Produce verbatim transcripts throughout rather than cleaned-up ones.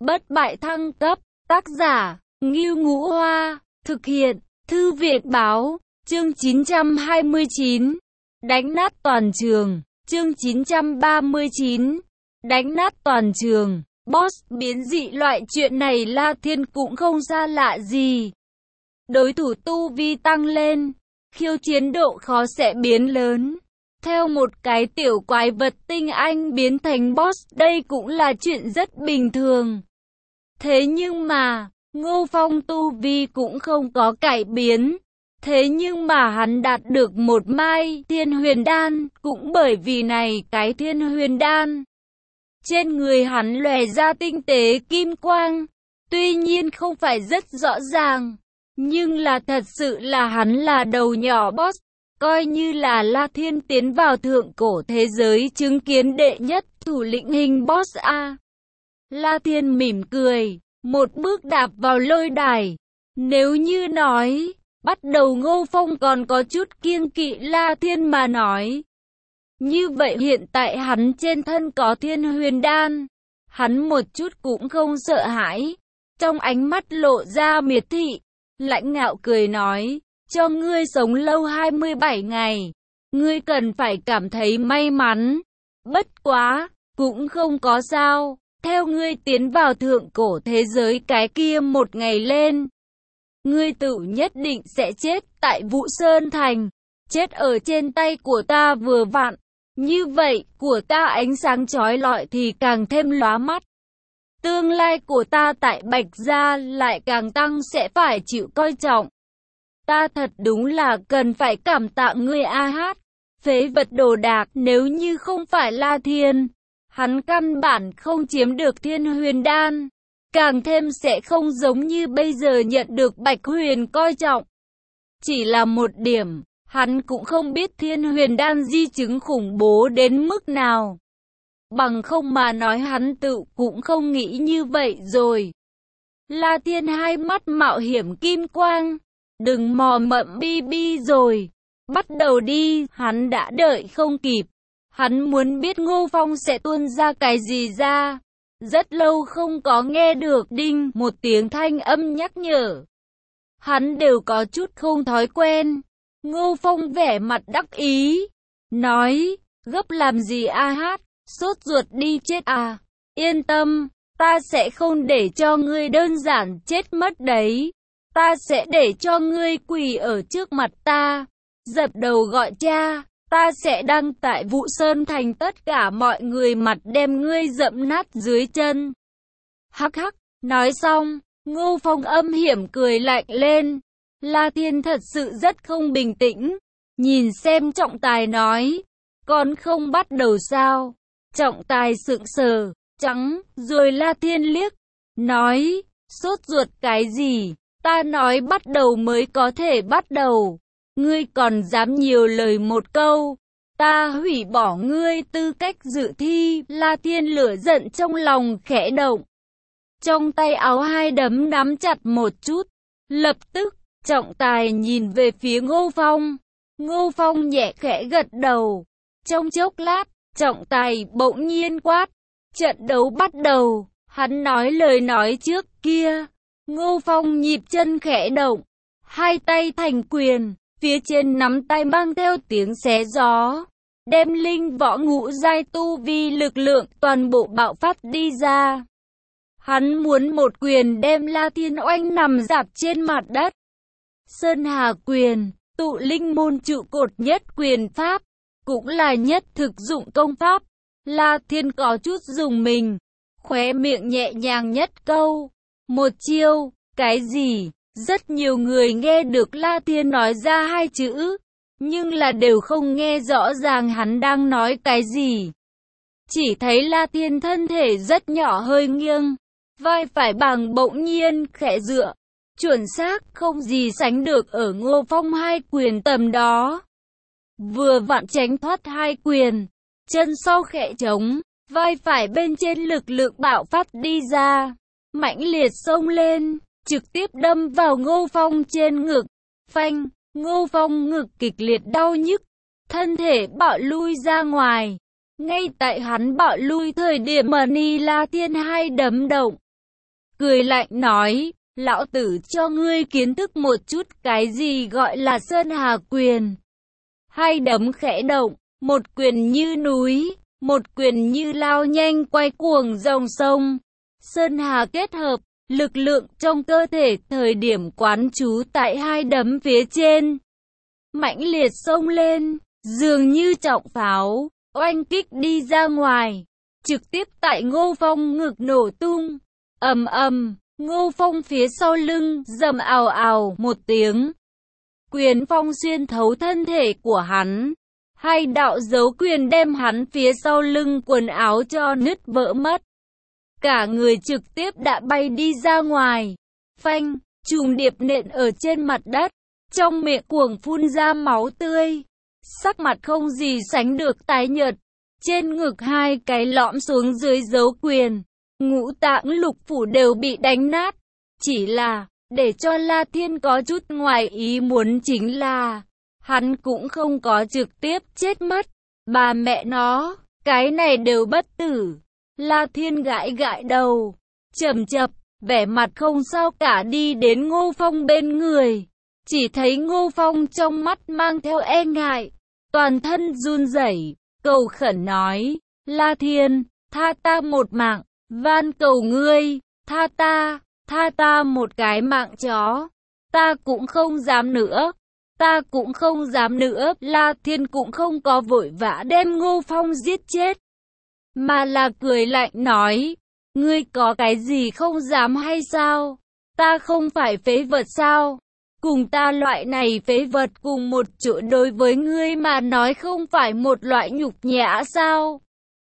Bất bại thăng cấp, tác giả, Ngưu Ngũ Hoa, thực hiện, Thư viện báo, chương chín trăm hai mươi chín, đánh nát toàn trường, chương chín trăm ba mươi chín, đánh nát toàn trường, boss biến dị loại chuyện này La Thiên cũng không xa lạ gì. Đối thủ tu vi tăng lên, khiêu chiến độ khó sẽ biến lớn. Theo một cái tiểu quái vật tinh anh biến thành boss, đây cũng là chuyện rất bình thường. Thế nhưng mà, Ngô Phong tu vi cũng không có cải biến. Thế nhưng mà hắn đạt được một mai thiên huyền đan, cũng bởi vì này cái thiên huyền đan. Trên người hắn lòe ra tinh tế kim quang, tuy nhiên không phải rất rõ ràng, nhưng là thật sự là hắn là đầu nhỏ boss. Coi như là La Thiên tiến vào thượng cổ thế giới chứng kiến đệ nhất thủ lĩnh hình boss A. La Thiên mỉm cười, một bước đạp vào lôi đài. Nếu như nói, bắt đầu Ngô Phong còn có chút kiêng kỵ La Thiên mà nói. Như vậy hiện tại hắn trên thân có thiên huyền đan, hắn một chút cũng không sợ hãi. Trong ánh mắt lộ ra miệt thị, lãnh ngạo cười nói. Cho ngươi sống lâu hai mươi bảy ngày, ngươi cần phải cảm thấy may mắn. Bất quá, cũng không có sao, theo ngươi tiến vào thượng cổ thế giới cái kia một ngày lên. Ngươi tự nhất định sẽ chết tại Vũ Sơn Thành, chết ở trên tay của ta vừa vặn. Như vậy, của ta ánh sáng chói lọi thì càng thêm lóa mắt. Tương lai của ta tại Bạch Gia lại càng tăng sẽ phải chịu coi trọng. Ta thật đúng là cần phải cảm tạ ngươi a hát. Phế vật đồ đạc, nếu như không phải La Thiên, hắn căn bản không chiếm được thiên huyền đan. Càng thêm sẽ không giống như bây giờ nhận được Bạch Huyền coi trọng. Chỉ là một điểm, hắn cũng không biết thiên huyền đan di chứng khủng bố đến mức nào. Bằng không mà nói hắn tự cũng không nghĩ như vậy rồi. La Thiên hai mắt mạo hiểm kim quang. Đừng mò mẫm bi bi rồi, bắt đầu đi, hắn đã đợi không kịp. Hắn muốn biết Ngô Phong sẽ tuôn ra cái gì ra. Rất lâu không có nghe được đinh một tiếng thanh âm nhắc nhở. Hắn đều có chút không thói quen. Ngô Phong vẻ mặt đắc ý, nói, gấp làm gì a hát, sốt ruột đi chết à, yên tâm, ta sẽ không để cho ngươi đơn giản chết mất đấy. Ta sẽ để cho ngươi quỳ ở trước mặt ta, dập đầu gọi cha, ta sẽ đăng tại Vũ Sơn Thành tất cả mọi người mặt đem ngươi dẫm nát dưới chân. Hắc hắc, nói xong, Ngô Phong âm hiểm cười lạnh lên. La Thiên thật sự rất không bình tĩnh, nhìn xem trọng tài nói, còn không bắt đầu sao? Trọng tài sững sờ, trắng, rồi La Thiên liếc, nói, sốt ruột cái gì? Ta nói bắt đầu mới có thể bắt đầu. Ngươi còn dám nhiều lời một câu, ta hủy bỏ ngươi tư cách dự thi. La Thiên lửa giận trong lòng khẽ động. Trong tay áo hai đấm nắm chặt một chút. Lập tức, trọng tài nhìn về phía Ngô Phong. Ngô Phong nhẹ khẽ gật đầu. Trong chốc lát, trọng tài bỗng nhiên quát. Trận đấu bắt đầu. Hắn nói lời nói trước kia. Ngô Phong nhịp chân khẽ động, hai tay thành quyền, phía trên nắm tay mang theo tiếng xé gió, đem linh võ ngũ giai tu vi lực lượng toàn bộ bạo phát đi ra. Hắn muốn một quyền đem La Thiên oanh nằm rạp trên mặt đất. Sơn Hà quyền, tụ linh môn trụ cột nhất quyền pháp, cũng là nhất thực dụng công pháp. La Thiên có chút dùng mình, khóe miệng nhẹ nhàng nhất câu. Một chiêu, cái gì? Rất nhiều người nghe được La Thiên nói ra hai chữ, nhưng là đều không nghe rõ ràng hắn đang nói cái gì. Chỉ thấy La Thiên thân thể rất nhỏ hơi nghiêng, vai phải bằng bỗng nhiên khẽ dựa, chuẩn xác không gì sánh được ở Ngô Phong hai quyền tầm đó. Vừa vặn tránh thoát hai quyền, chân sau khẽ trống, vai phải bên trên lực lượng bạo phát đi ra. Mãnh liệt xông lên, trực tiếp đâm vào Ngô Phong trên ngực. Phanh, Ngô Phong ngực kịch liệt đau nhức, thân thể bạo lui ra ngoài. Ngay tại hắn bạo lui thời điểm mà Ni La Thiên hai đấm động, cười lạnh nói, lão tử cho ngươi kiến thức một chút cái gì gọi là Sơn Hà quyền. Hai đấm khẽ động, một quyền như núi, một quyền như lao nhanh quay cuồng dòng sông. Sơn Hà kết hợp, lực lượng trong cơ thể thời điểm quán trú tại hai đấm phía trên. Mãnh liệt xông lên, dường như trọng pháo, oanh kích đi ra ngoài, trực tiếp tại Ngô Phong ngực nổ tung. Ầm ầm, Ngô Phong phía sau lưng rầm ào ào một tiếng. Quyền phong xuyên thấu thân thể của hắn. Hai đạo dấu quyền đem hắn phía sau lưng quần áo cho nứt vỡ mất. Cả người trực tiếp đã bay đi ra ngoài. Phanh, trùng điệp nện ở trên mặt đất. Trong miệng cuồng phun ra máu tươi. Sắc mặt không gì sánh được tái nhợt. Trên ngực hai cái lõm xuống dưới dấu quyền. Ngũ tạng lục phủ đều bị đánh nát. Chỉ là, để cho La Thiên có chút ngoài ý muốn chính là, hắn cũng không có trực tiếp chết mất. Bà mẹ nó, cái này đều bất tử. La Thiên gãi gãi đầu, chậm chậm, vẻ mặt không sao cả đi đến Ngô Phong bên người. Chỉ thấy Ngô Phong trong mắt mang theo e ngại, toàn thân run rẩy, cầu khẩn nói, La Thiên, tha ta một mạng, van cầu ngươi, tha ta, tha ta một cái mạng chó, ta cũng không dám nữa, ta cũng không dám nữa. La Thiên cũng không có vội vã đem Ngô Phong giết chết, mà là cười lạnh nói, ngươi có cái gì không dám hay sao? Ta không phải phế vật sao? Cùng ta loại này phế vật cùng một chỗ đối với ngươi mà nói không phải một loại nhục nhã sao?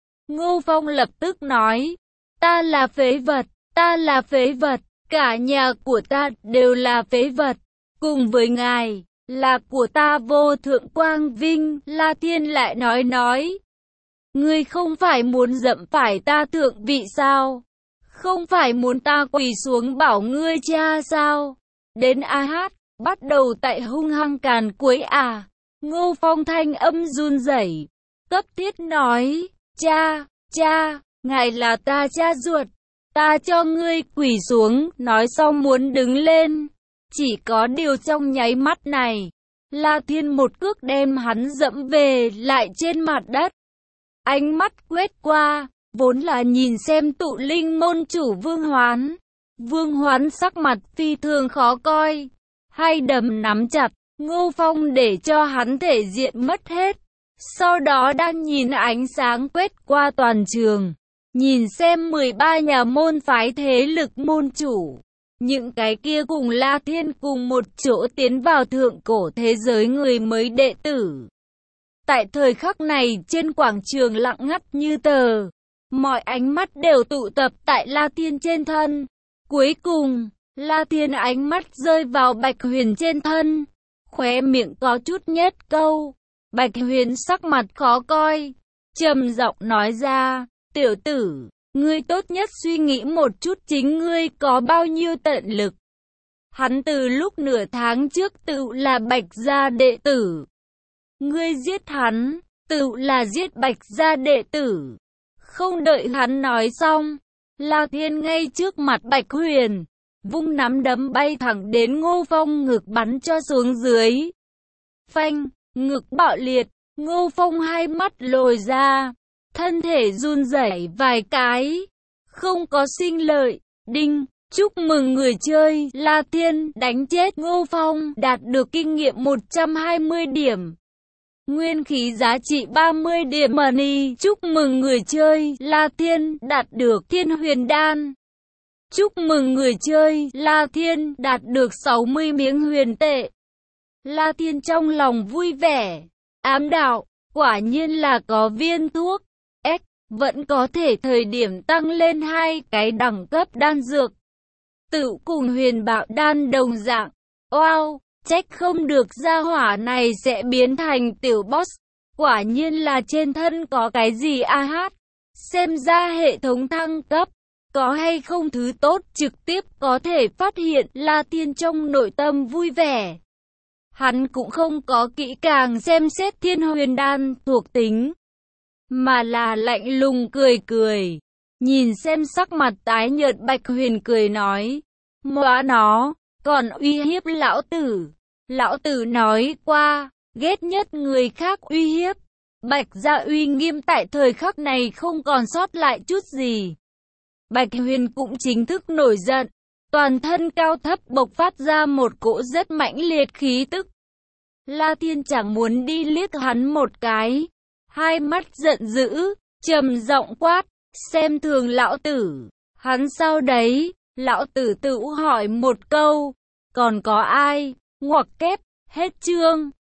Ngô Phong lập tức nói, ta là phế vật, ta là phế vật, cả nhà của ta đều là phế vật, cùng với ngài, là của ta vô thượng quang vinh. La Thiên lại nói nói, ngươi không phải muốn dẫm phải ta thượng vị sao? Không phải muốn ta quỳ xuống bảo ngươi cha sao? Đến a hát, bắt đầu tại hung hăng càn quấy à? Ngô Phong thanh âm run rẩy, cấp thiết nói, cha, cha, ngài là ta cha ruột, ta cho ngươi quỳ xuống. Nói xong muốn đứng lên, chỉ có điều trong nháy mắt này, La Thiên một cước đem hắn dẫm về lại trên mặt đất. Ánh mắt quét qua, vốn là nhìn xem tụ linh môn chủ Vương Hoán. Vương Hoán sắc mặt phi thường khó coi, hai đấm nắm chặt, Ngô Phong để cho hắn thể diện mất hết. Sau đó đang nhìn ánh sáng quét qua toàn trường, nhìn xem mười ba nhà môn phái thế lực môn chủ, những cái kia cùng La Thiên cùng một chỗ tiến vào thượng cổ thế giới người mới đệ tử. Tại thời khắc này trên quảng trường lặng ngắt như tờ, mọi ánh mắt đều tụ tập tại La Thiên trên thân. Cuối cùng, La Thiên ánh mắt rơi vào Bạch Huyền trên thân, khóe miệng có chút nhếch câu. Bạch Huyền sắc mặt khó coi, trầm giọng nói ra, tiểu tử, ngươi tốt nhất suy nghĩ một chút chính ngươi có bao nhiêu tận lực. Hắn từ lúc nửa tháng trước tự là Bạch gia đệ tử. Ngươi giết hắn, tự là giết Bạch gia đệ tử. Không đợi hắn nói xong, La Thiên ngay trước mặt Bạch Huyền, vung nắm đấm bay thẳng đến Ngô Phong ngực bắn cho xuống dưới. Phanh, ngực bạo liệt, Ngô Phong hai mắt lồi ra, thân thể run rẩy vài cái, không có sinh lợi. Đinh, chúc mừng người chơi, La Thiên đánh chết Ngô Phong, đạt được kinh nghiệm một trăm hai mươi điểm. Nguyên khí giá trị ba mươi điểm money. Chúc mừng người chơi, La Thiên đạt được Thiên Huyền Đan. Chúc mừng người chơi, La Thiên đạt được sáu mươi miếng huyền tệ. La Thiên trong lòng vui vẻ, ám đạo, quả nhiên là có viên thuốc X, vẫn có thể thời điểm tăng lên hai cái đẳng cấp đan dược. Tự cùng huyền bạo đan đồng dạng. Wow, trách không được gia hỏa này sẽ biến thành tiểu boss. Quả nhiên là trên thân có cái gì a hát. Xem ra hệ thống thăng cấp, có hay không thứ tốt trực tiếp có thể phát hiện. La Thiên trong nội tâm vui vẻ. Hắn cũng không có kỹ càng xem xét Thiên Huyền Đan thuộc tính, mà là lạnh lùng cười cười. Nhìn xem sắc mặt tái nhợt Bạch Huyền cười nói, móa nó, còn uy hiếp lão tử. Lão tử nói qua, ghét nhất người khác uy hiếp. Bạch gia uy nghiêm tại thời khắc này không còn sót lại chút gì. Bạch Huyền cũng chính thức nổi giận, toàn thân cao thấp bộc phát ra một cỗ rất mãnh liệt khí tức. La Thiên chẳng muốn đi liếc hắn một cái, hai mắt giận dữ, trầm giọng quát, xem thường lão tử. Hắn sao đấy? Lão tử tự hỏi một câu, còn có ai? Ngoặc kép, hết chương.